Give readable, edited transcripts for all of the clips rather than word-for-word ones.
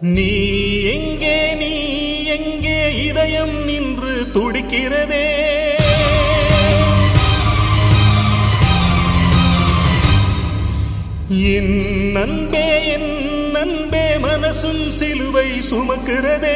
நீ எங்கே நீ எங்கே இதயம் நின்று துடிக்கிறதே என் அன்பே மனசும் சிலுவை சுமக்கிறதே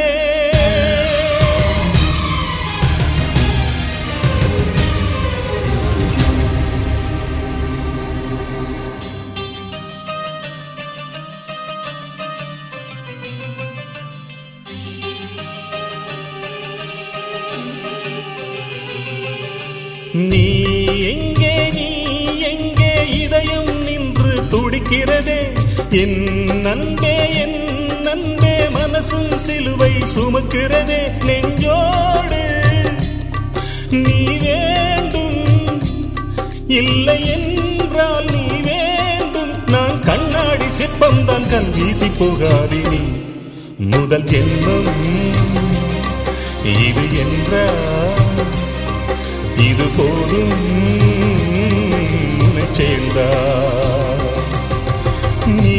நீ எங்கே இதயம் நின்று துடிக்கிறதே என் அன்பே மனசும் சிலுவை சுமக்கிறதே நெஞ்சோடு நீ வேண்டும் இல்லை என்றால் நீ வேண்டும் நான் கண்ணாடி சிற்பம்தான் கண் வீசி போகாதே நீ முதல் ஜென்மம் இது என்றால் இது போதும் சேர்ந்தா நீ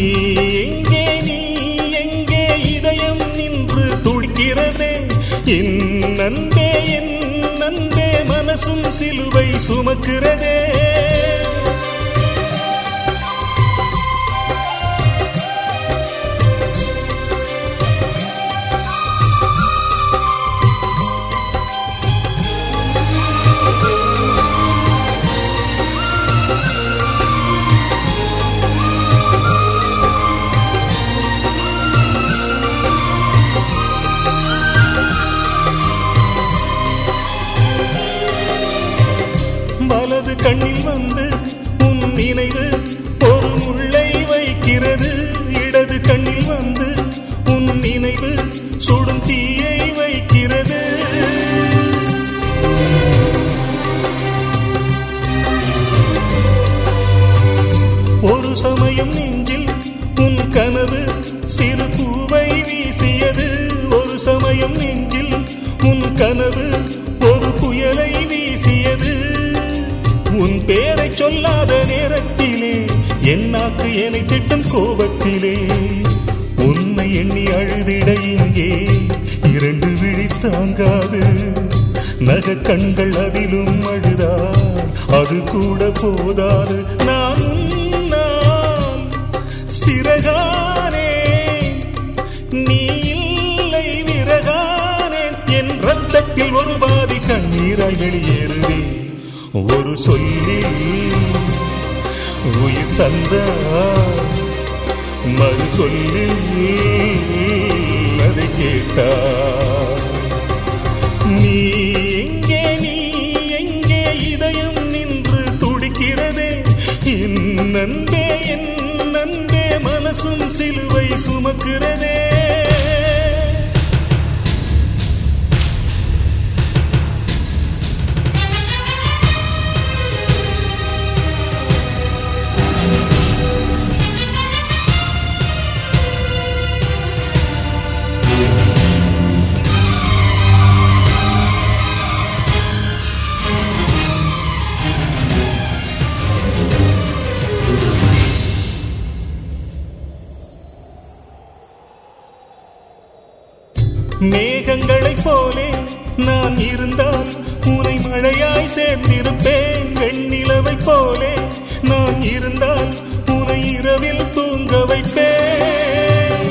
எங்கே இதயம் நின்று துடிக்கிறதே என் அன்பே மனசும் சிலுவை சுமக்கிறதே வலது கண்ணில் வந்து உன் நினைவு ஒரு முள்ளை வைக்கிறது இடது கண்ணில் வந்து உன் நினைவு சுடும் தீயை வைக்கிறது ஒரு சமயம் நெஞ்சில் உன் கனவு சிறு பூவை வீசியது ஒரு சமயம் நெஞ்சில் உன் கனவு ஒரு புயலை வீசியது உன் பேரை சொல்லாத நேரத்திலே என் நாக்கு என்னை திட்டும் கோபத்திலே உன்னை எண்ணி அழுதிட இங்கே இரண்டு விழி தாங்காது நக கண்கள் அதிலும் அழுதால் அது கூட போதாது நான் சிறகானே நீ இல்லை விறகானேன் என் ரத்தத்தில் ஒரு பாதி கண்ணீராய் வெளியேறுதே ஒரு சொல்லில் உயிர் தந்தார் மறு சொல்லில் அதை கேட்டார் நீ எங்கே இதயம் நின்று துடிக்கிறதே என் அன்பே மனசும் சிலுவை சுமக்கிறதே மேகங்களைப் போலே நான் இருந்தால் உனை மழையாய் சேர்ந்திருப்பேன் வெண்ணிலவைப் போலே நான் இருந்தால் உனை இரவில் தூங்க வைப்பேன்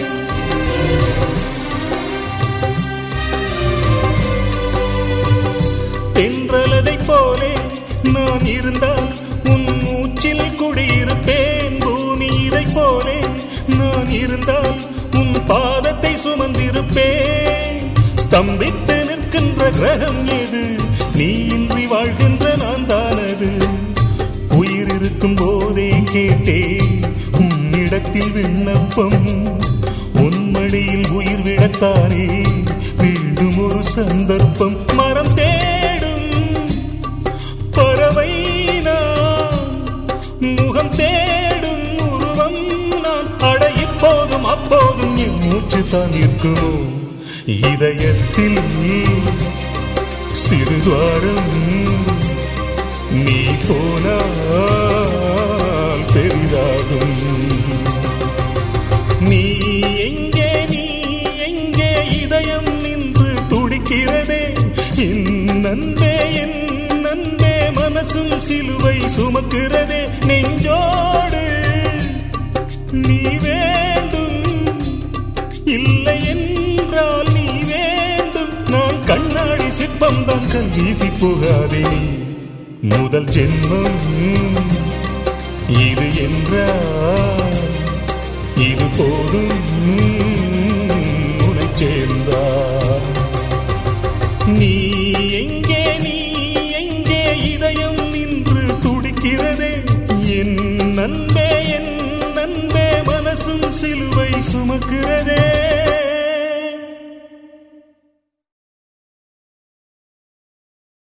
தென்றலதைப் போலே நான் இருந்தால் உன் மூச்சில் குடியிருப்பேன் பூமி இதைப் போலே நான் இருந்தால் உன் பாதத்தை சுமந்திருப்பேன் ஸ்தம்பித்து நிற்கின்ற கிரகம் எது நீ இன்றி வாழ்கின்ற நான் தானது உயிர் இருக்கும் போதே கேட்டேன் உன்னிடத்தில் விண்ணப்பம் உன் மடியில் உயிர் விடத்தானே மீண்டும் ஒரு சந்தர்ப்பம் மரம் தேடும் பறவை நான் முகம் தேடும் உருவம் நான் இப்போதும் அப்போதும் என் மூச்சு தான் இருக்குமோ இதயத்தில் சிறுதுவாரம் நீ போனால் பெரிதாகும் நீ எங்கே சிலுவை சுமக்கிறதே நெஞ்சோடு. நீ வேண்டும், இல்லை என்றால் நீ வேண்டும். நான் கண்ணாடி சிற்பம் தான், கண் வீசி போகாதே நீ. முதல் ஜென்மம் இது என்றால் இது போதும் உனை சேர்ந்தார். நீ எங்கே, நீ எங்கே, இதயம் நின்று துடிக்கிறதே. என் நண்பே, என் நண்பே, மனசும் சிலுவை சுமக்கிறதே.